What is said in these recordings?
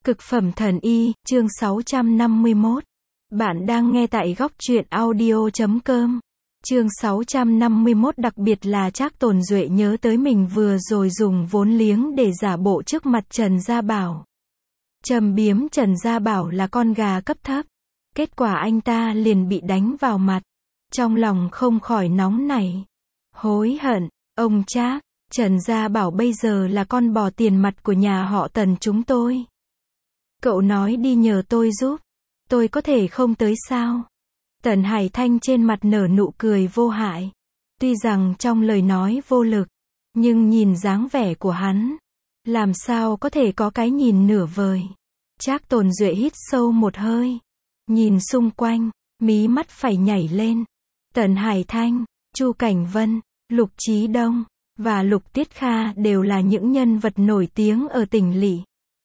Cực phẩm thần y, chương 651. Bạn đang nghe tại góc truyện audio.com. Chương 651 đặc biệt là Trác Tồn Duệ nhớ tới mình vừa rồi dùng vốn liếng để giả bộ trước mặt Trần Gia Bảo. Trầm biếm Trần Gia Bảo là con gà cấp thấp. Kết quả anh ta liền bị đánh vào mặt. Trong lòng không khỏi nóng nảy. Hối hận, ông Trác, Trần Gia Bảo bây giờ là con bò tiền mặt của nhà họ Tần chúng tôi. Cậu nói đi nhờ tôi giúp. Tôi có thể không tới sao? Tần Hải Thanh trên mặt nở nụ cười vô hại. Tuy rằng trong lời nói vô lực, nhưng nhìn dáng vẻ của hắn, làm sao có thể có cái nhìn nửa vời. Trác Tồn Duệ hít sâu một hơi. Nhìn xung quanh, mí mắt phải nhảy lên. Tần Hải Thanh, Chu Cảnh Vân, Lục Chí Đông, và Lục Tiết Kha đều là những nhân vật nổi tiếng ở tỉnh lỵ.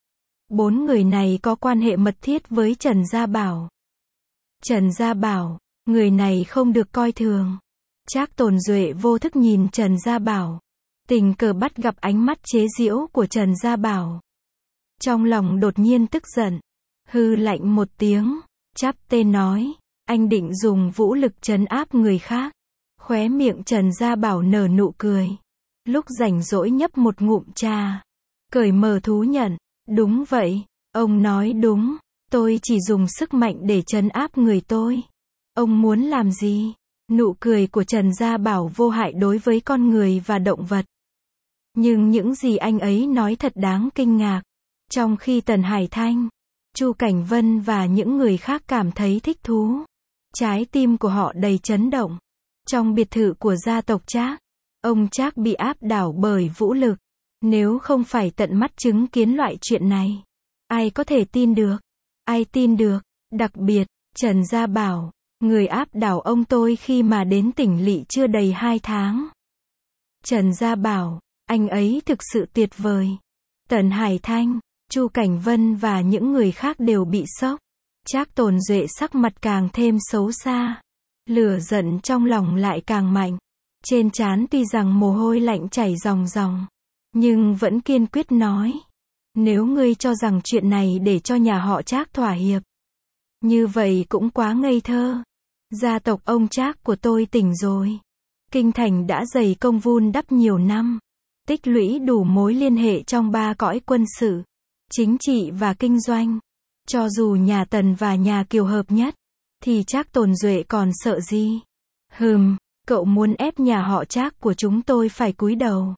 4 người này có quan hệ mật thiết với Trần Gia Bảo. Trần Gia Bảo, người này không được coi thường. Trác Tồn Duệ vô thức nhìn Trần Gia Bảo. Tình cờ bắt gặp ánh mắt chế giễu của Trần Gia Bảo. Trong lòng đột nhiên tức giận. Hư lạnh một tiếng, chắp tên nói, anh định dùng vũ lực trấn áp người khác. Khóe miệng Trần Gia Bảo nở nụ cười. Lúc rảnh rỗi nhấp một ngụm trà. Cởi mở thú nhận. Đúng vậy, ông nói đúng, tôi chỉ dùng sức mạnh để trấn áp người tôi. Ông muốn làm gì? Nụ cười của Trần Gia Bảo vô hại đối với con người và động vật. Nhưng những gì anh ấy nói thật đáng kinh ngạc. Trong khi Tần Hải Thanh, Chu Cảnh Vân và những người khác cảm thấy thích thú. Trái tim của họ đầy chấn động. Trong biệt thự của gia tộc Trác, ông Trác bị áp đảo bởi vũ lực. Nếu không phải tận mắt chứng kiến loại chuyện này, ai có thể tin được? Ai tin được? Đặc biệt, Trần Gia Bảo, người áp đảo ông tôi khi mà đến tỉnh lỵ chưa đầy 2 tháng. Trần Gia Bảo, anh ấy thực sự tuyệt vời. Tần Hải Thanh, Chu Cảnh Vân và những người khác đều bị sốc. Trác Tồn Duệ sắc mặt càng thêm xấu xa. Lửa giận trong lòng lại càng mạnh. Trên trán tuy rằng mồ hôi lạnh chảy ròng ròng, nhưng vẫn kiên quyết nói. Nếu ngươi cho rằng chuyện này để cho nhà họ Trác thỏa hiệp, như vậy cũng quá ngây thơ. Gia tộc ông Trác của tôi tỉnh rồi. Kinh thành đã dày công vun đắp nhiều năm. Tích lũy đủ mối liên hệ trong 3 cõi quân sự, chính trị và kinh doanh. Cho dù nhà Tần và nhà Kiều hợp nhất, thì Trác Tồn Duệ còn sợ gì? Cậu muốn ép nhà họ Trác của chúng tôi phải cúi đầu.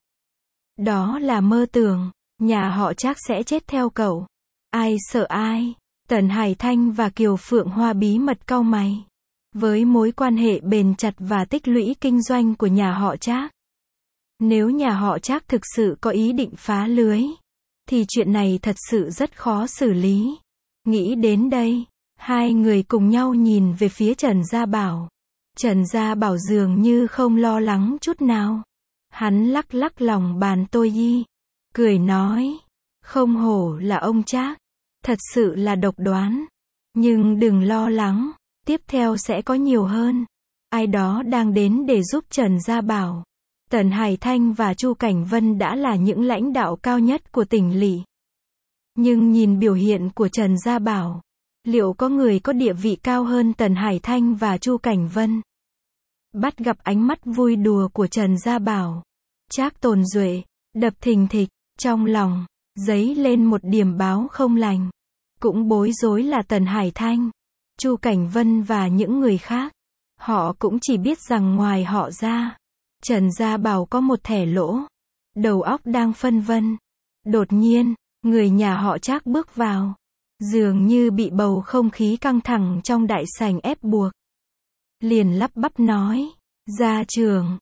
Đó là mơ tưởng, nhà họ Trác sẽ chết theo cậu. Ai sợ ai? Tần Hải Thanh và Kiều Phượng Hoa bí mật cau mày. Với mối quan hệ bền chặt và tích lũy kinh doanh của nhà họ Trác, nếu nhà họ Trác thực sự có ý định phá lưới, thì chuyện này thật sự rất khó xử lý. Nghĩ đến đây, hai người cùng nhau nhìn về phía Trần Gia Bảo. Trần Gia Bảo dường như không lo lắng chút nào. Hắn lắc lắc lòng bàn tôi cười nói, không hổ là ông Trác, thật sự là độc đoán. Nhưng đừng lo lắng, tiếp theo sẽ có nhiều hơn. Ai đó đang đến để giúp Trần Gia Bảo. Tần Hải Thanh và Chu Cảnh Vân đã là những lãnh đạo cao nhất của tỉnh lỵ. Nhưng nhìn biểu hiện của Trần Gia Bảo, liệu có người có địa vị cao hơn Tần Hải Thanh và Chu Cảnh Vân? Bắt gặp ánh mắt vui đùa của Trần Gia Bảo, Trác Tồn Duệ đập thình thịch, trong lòng dấy lên một điểm báo không lành. Cũng bối rối là Tần Hải Thanh, Chu Cảnh Vân và những người khác. Họ cũng chỉ biết rằng ngoài họ ra, Trần Gia Bảo có một thẻ lỗ. Đầu óc đang phân vân. Đột nhiên, người nhà họ Trác bước vào. Dường như bị bầu không khí căng thẳng trong đại sảnh ép buộc. Liền lắp bắp nói, gia trưởng,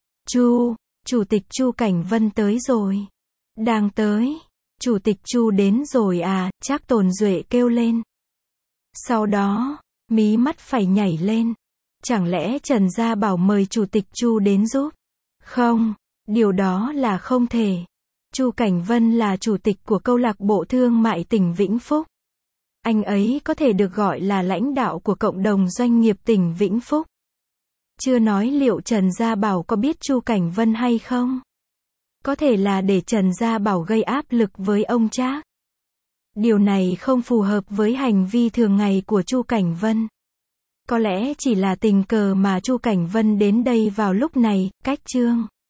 Chủ tịch Chu Cảnh Vân tới rồi. Đang tới. Chủ tịch Chu đến rồi à? Trác Tồn Duệ kêu lên. Sau đó, mí mắt phải nhảy lên. Chẳng lẽ Trần Gia Bảo mời Chủ tịch Chu đến giúp? Không, điều đó là không thể. Chu Cảnh Vân là chủ tịch của câu lạc bộ thương mại tỉnh Vĩnh Phúc. Anh ấy có thể được gọi là lãnh đạo của cộng đồng doanh nghiệp tỉnh Vĩnh Phúc. Chưa nói liệu Trần Gia Bảo có biết Chu Cảnh Vân hay không? Có thể là để Trần Gia Bảo gây áp lực với ông Trác. Điều này không phù hợp với hành vi thường ngày của Chu Cảnh Vân. Có lẽ chỉ là tình cờ mà Chu Cảnh Vân đến đây vào lúc này, cách Trương